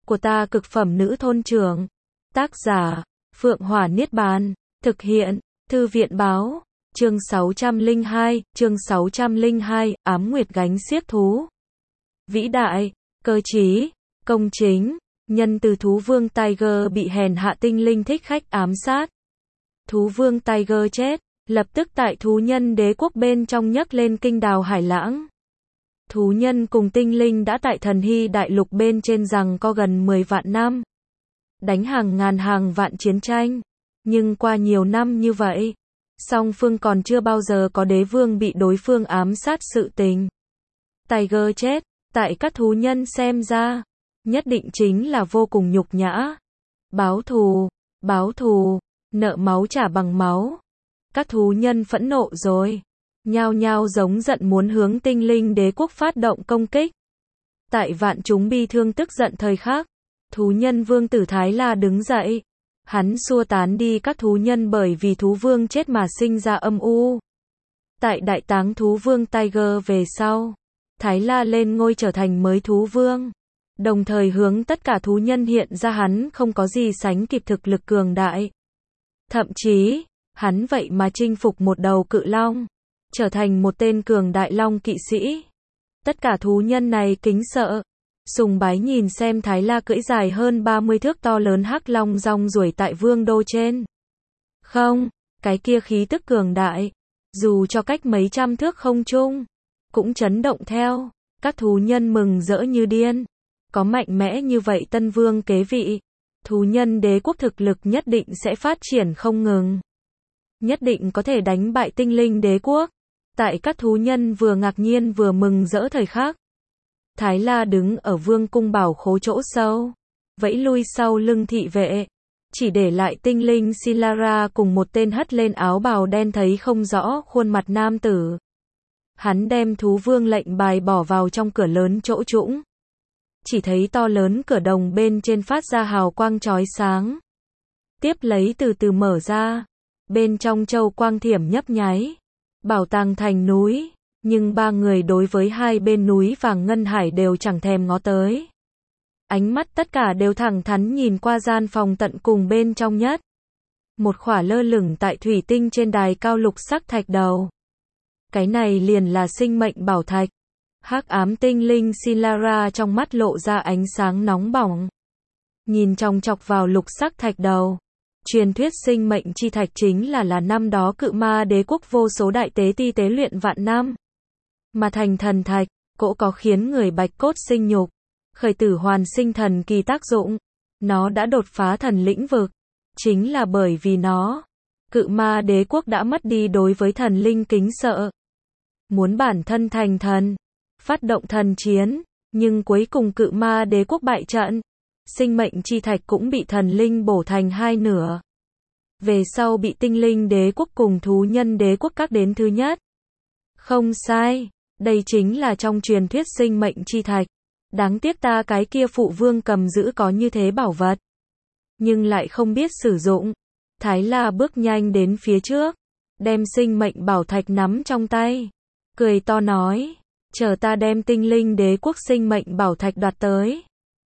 của ta cực phẩm nữ thôn trưởng. Tác giả, Phượng Hỏa Niết Bàn. Thực hiện, Thư viện Báo. Chương 602, Ám Nguyệt gánh xiếc thú. Vĩ đại, cơ trí, công chính, nhân từ thú vương Tiger bị hèn hạ tinh linh thích khách ám sát. Thú vương Tiger chết, lập tức tại thú nhân đế quốc bên trong nhấc lên kinh đào hải lãng. Thú nhân cùng tinh linh đã tại thần hy đại lục bên trên giằng co gần 10 vạn năm. Đánh hàng ngàn hàng vạn chiến tranh. Nhưng qua nhiều năm như vậy, song phương còn chưa bao giờ có đế vương bị đối phương ám sát sự tình. Tiger chết, tại các thú nhân xem ra, nhất định chính là vô cùng nhục nhã. Báo thù, nợ máu trả bằng máu. Các thú nhân phẫn nộ rồi, nhao nhao giống giận muốn hướng tinh linh đế quốc phát động công kích. Tại vạn chúng bi thương tức giận thời khắc, thú nhân vương tử Thái La đứng dậy. Hắn xua tán đi các thú nhân bởi vì thú vương chết mà sinh ra âm u. Tại đại táng thú vương Tiger về sau, Thái La lên ngôi trở thành mới thú vương. Đồng thời hướng tất cả thú nhân hiện ra hắn không có gì sánh kịp thực lực cường đại. Thậm chí, hắn vậy mà chinh phục một đầu cự long, trở thành một tên cường đại long kỵ sĩ. Tất cả thú nhân này kính sợ, sùng bái nhìn xem Thái La cưỡi dài hơn 30 thước to lớn hắc long rong ruổi tại vương đô trên. Không, cái kia khí tức cường đại, dù cho cách mấy trăm thước không trung, cũng chấn động theo. Các thú nhân mừng rỡ như điên. Có mạnh mẽ như vậy tân vương kế vị, thú nhân đế quốc thực lực nhất định sẽ phát triển không ngừng. Nhất định có thể đánh bại tinh linh đế quốc. Tại các thú nhân vừa ngạc nhiên vừa mừng rỡ thời khắc, Thái La đứng ở vương cung bảo khố chỗ sâu, vẫy lui sau lưng thị vệ, chỉ để lại tinh linh Silara cùng một tên hất lên áo bào đen thấy không rõ khuôn mặt nam tử. Hắn đem thú vương lệnh bài bỏ vào trong cửa lớn chỗ trũng. Chỉ thấy to lớn cửa đồng bên trên phát ra hào quang chói sáng. Tiếp lấy từ từ mở ra, bên trong châu quang thiểm nhấp nháy. Bảo tàng thành núi, nhưng ba người đối với hai bên núi vàng ngân hải đều chẳng thèm ngó tới. Ánh mắt tất cả đều thẳng thắn nhìn qua gian phòng tận cùng bên trong nhất. Một khỏa lơ lửng tại thủy tinh trên đài cao lục sắc thạch đầu. Cái này liền là sinh mệnh bảo thạch. Hắc ám tinh linh Silara trong mắt lộ ra ánh sáng nóng bỏng. Nhìn chòng chọc vào lục sắc thạch đầu. Truyền thuyết sinh mệnh chi thạch chính là năm đó cự ma đế quốc vô số đại tế ti tế luyện vạn năm. Mà thành thần thạch, cỗ có khiến người bạch cốt sinh nhục, khởi tử hoàn sinh thần kỳ tác dụng. Nó đã đột phá thần lĩnh vực. Chính là bởi vì nó, cự ma đế quốc đã mất đi đối với thần linh kính sợ. Muốn bản thân thành thần, phát động thần chiến, nhưng cuối cùng cự ma đế quốc bại trận. Sinh mệnh chi thạch cũng bị thần linh bổ thành hai nửa. Về sau bị tinh linh đế quốc cùng thú nhân đế quốc các đến thứ nhất. Không sai, đây chính là trong truyền thuyết sinh mệnh chi thạch. Đáng tiếc ta cái kia phụ vương cầm giữ có như thế bảo vật, nhưng lại không biết sử dụng. Thái La bước nhanh đến phía trước, đem sinh mệnh bảo thạch nắm trong tay, cười to nói, chờ ta đem tinh linh đế quốc sinh mệnh bảo thạch đoạt tới.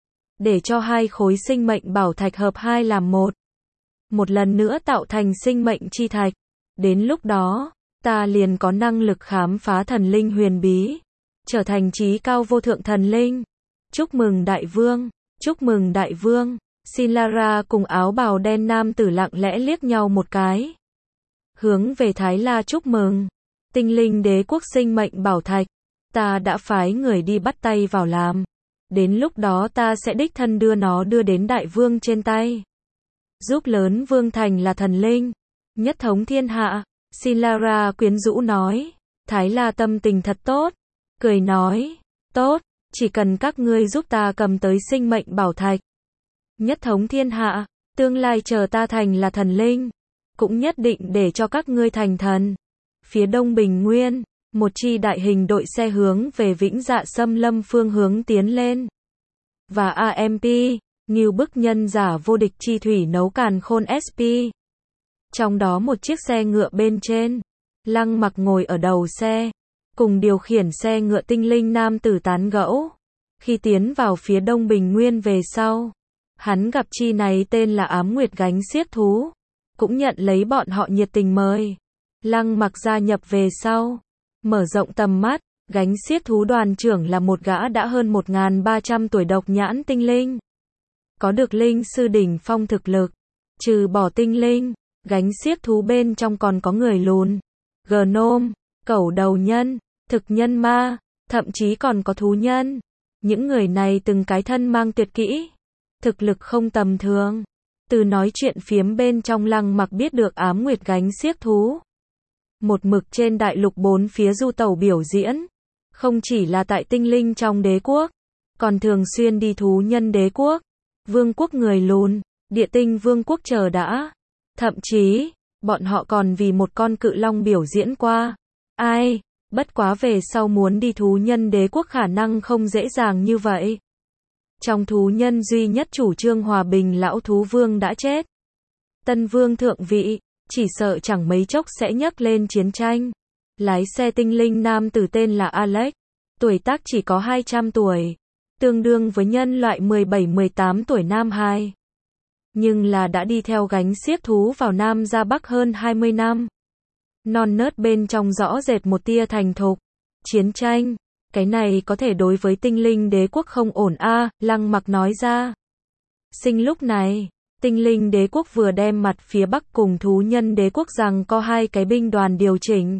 Để cho hai khối sinh mệnh bảo thạch hợp hai làm một. Một lần nữa tạo thành sinh mệnh chi thạch. Đến lúc đó, ta liền có năng lực khám phá thần linh huyền bí. Trở thành chí cao vô thượng thần linh. Chúc mừng đại vương, chúc mừng đại vương. Silara cùng áo bào đen nam tử lặng lẽ liếc nhau một cái. Hướng về Thái La chúc mừng. Tinh linh đế quốc sinh mệnh bảo thạch. Ta đã phái người đi bắt tay vào làm. Đến lúc đó ta sẽ đích thân đưa đến đại vương trên tay. Giúp lớn vương thành là thần linh. Nhất thống thiên hạ. Silara quyến rũ nói. Thái La tâm tình thật tốt. Cười nói. Tốt, chỉ cần các ngươi giúp ta cầm tới sinh mệnh bảo thạch. Nhất thống thiên hạ. Tương lai chờ ta thành là thần linh. Cũng nhất định để cho các ngươi thành thần. Phía đông Bình Nguyên. Một chi đại hình đội xe hướng về Vĩnh Dạ Xâm Lâm phương hướng tiến lên. Và AMP, Ngưu bức nhân giả vô địch chi thủy nấu càn khôn SP. Trong đó một chiếc xe ngựa bên trên, Lăng Mặc ngồi ở đầu xe, cùng điều khiển xe ngựa tinh linh nam tử tán gẫu. Khi tiến vào phía đông bình nguyên về sau, hắn gặp chi này tên là Ám Nguyệt gánh xiếc thú, cũng nhận lấy bọn họ nhiệt tình mời. Lăng Mặc gia nhập về sau, mở rộng tầm mắt, gánh xiếc thú đoàn trưởng là một gã đã hơn 1300 tuổi độc nhãn tinh linh. Có được linh sư đỉnh phong thực lực, trừ bỏ tinh linh, gánh xiếc thú bên trong còn có người lùn, gnome, cẩu đầu nhân, thực nhân ma, thậm chí còn có thú nhân. Những người này từng cái thân mang tuyệt kỹ, thực lực không tầm thường. Từ nói chuyện phiếm bên trong Lăng Mặc biết được Ám Nguyệt gánh xiếc thú một mực trên đại lục bốn phía du tẩu biểu diễn, không chỉ là tại tinh linh trong đế quốc, còn thường xuyên đi thú nhân đế quốc, vương quốc người lùn, địa tinh vương quốc chờ đã. Thậm chí, bọn họ còn vì một con cự long biểu diễn qua. Ai, bất quá về sau muốn đi thú nhân đế quốc khả năng không dễ dàng như vậy. Trong thú nhân duy nhất chủ trương hòa bình lão thú vương đã chết. Tân vương thượng vị, chỉ sợ chẳng mấy chốc sẽ nhấc lên chiến tranh. Lái xe tinh linh nam tử tên là Alex, tuổi tác chỉ có 200 tuổi, tương đương với nhân loại 17-18 tuổi nam hài. Nhưng là đã đi theo gánh xiếc thú vào Nam ra Bắc hơn 20 năm. Non nớt bên trong rõ rệt một tia thành thục. Chiến tranh, cái này có thể đối với tinh linh đế quốc không ổn a, Lăng Mặc nói ra. Sinh lúc này, tinh linh đế quốc vừa đem mặt phía Bắc cùng thú nhân đế quốc rằng có hai cái binh đoàn điều chỉnh.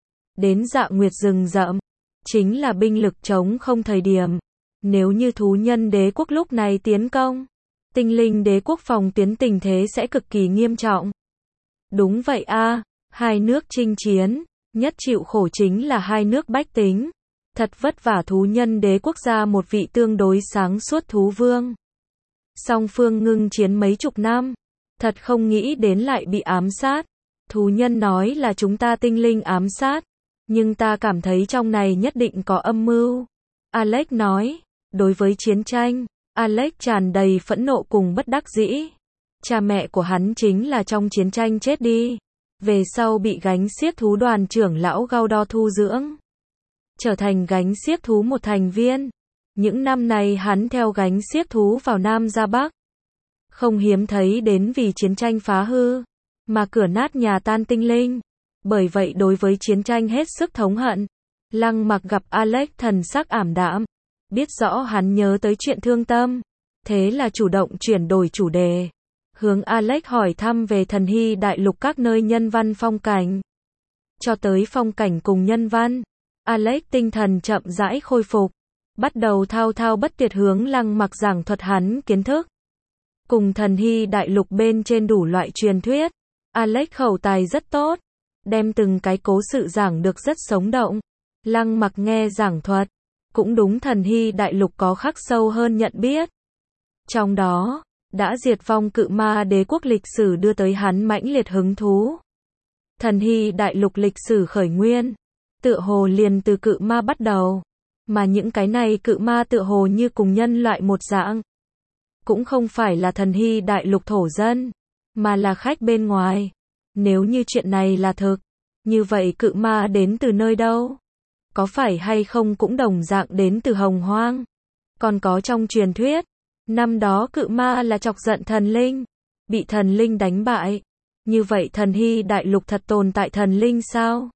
Đến Dạ Nguyệt rừng rậm, chính là binh lực chống không thời điểm. Nếu như thú nhân đế quốc lúc này tiến công, tinh linh đế quốc phòng tuyến tình thế sẽ cực kỳ nghiêm trọng. Đúng vậy a, hai nước chinh chiến, nhất chịu khổ chính là hai nước bách tính. Thật vất vả thú nhân đế quốc ra một vị tương đối sáng suốt thú vương. Song phương ngưng chiến mấy chục năm, thật không nghĩ đến lại bị ám sát. Thú nhân nói là chúng ta tinh linh ám sát, nhưng ta cảm thấy trong này nhất định có âm mưu. Alex nói, đối với chiến tranh, Alex tràn đầy phẫn nộ cùng bất đắc dĩ. Cha mẹ của hắn chính là trong chiến tranh chết đi, về sau bị gánh xiếc thú đoàn trưởng lão Gaudo thu dưỡng, trở thành gánh xiếc thú một thành viên. Những năm này hắn theo gánh xiếc thú vào Nam ra Bắc, không hiếm thấy đến vì chiến tranh phá hư, mà cửa nát nhà tan tinh linh. Bởi vậy đối với chiến tranh hết sức thống hận. Lăng Mặc gặp Alex thần sắc ảm đạm, biết rõ hắn nhớ tới chuyện thương tâm, thế là chủ động chuyển đổi chủ đề, hướng Alex hỏi thăm về Thần Hy đại lục các nơi nhân văn phong cảnh. Cho tới phong cảnh cùng nhân văn, Alex tinh thần chậm rãi khôi phục, bắt đầu thao thao bất tuyệt hướng Lăng Mặc giảng thuật hắn kiến thức. Cùng Thần Hy đại lục bên trên đủ loại truyền thuyết, Alex khẩu tài rất tốt, đem từng cái cố sự giảng được rất sống động. Lăng Mặc nghe giảng thuật, cũng đúng Thần Hy đại lục có khắc sâu hơn nhận biết. Trong đó, đã diệt vong cự ma đế quốc lịch sử đưa tới hắn mãnh liệt hứng thú. Thần Hy đại lục lịch sử khởi nguyên, tựa hồ liền từ cự ma bắt đầu, mà những cái này cự ma tựa hồ như cùng nhân loại một dạng. Cũng không phải là Thần Hy đại lục thổ dân, mà là khách bên ngoài. Nếu như chuyện này là thực, như vậy cự ma đến từ nơi đâu? Có phải hay không cũng đồng dạng đến từ Hồng Hoang? Còn có trong truyền thuyết, năm đó cự ma là chọc giận thần linh, bị thần linh đánh bại. Như vậy Thần Hy đại lục thật tồn tại thần linh sao?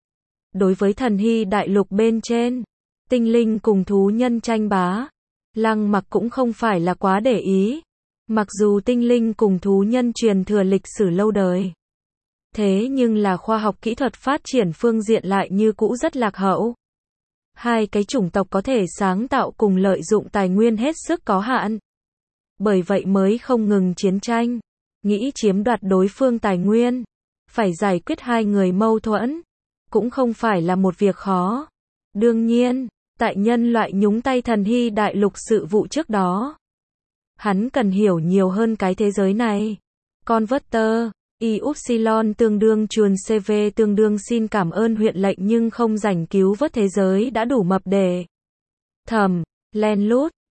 Đối với Thần Hy đại lục bên trên, tinh linh cùng thú nhân tranh bá, Lăng Mặc cũng không phải là quá để ý. Mặc dù tinh linh cùng thú nhân truyền thừa lịch sử lâu đời, thế nhưng là khoa học kỹ thuật phát triển phương diện lại như cũ rất lạc hậu. Hai cái chủng tộc có thể sáng tạo cùng lợi dụng tài nguyên hết sức có hạn. Bởi vậy mới không ngừng chiến tranh, nghĩ chiếm đoạt đối phương tài nguyên. Phải giải quyết hai người mâu thuẫn, cũng không phải là một việc khó. Đương nhiên, tại nhân loại nhúng tay Thần Hy đại lục sự vụ trước đó, hắn cần hiểu nhiều hơn cái thế giới này. Converter, Ypsilon tương đương chuồn CV tương đương xin cảm ơn huyện lệnh nhưng không rảnh cứu vớt thế giới đã đủ mập để thầm, len lút,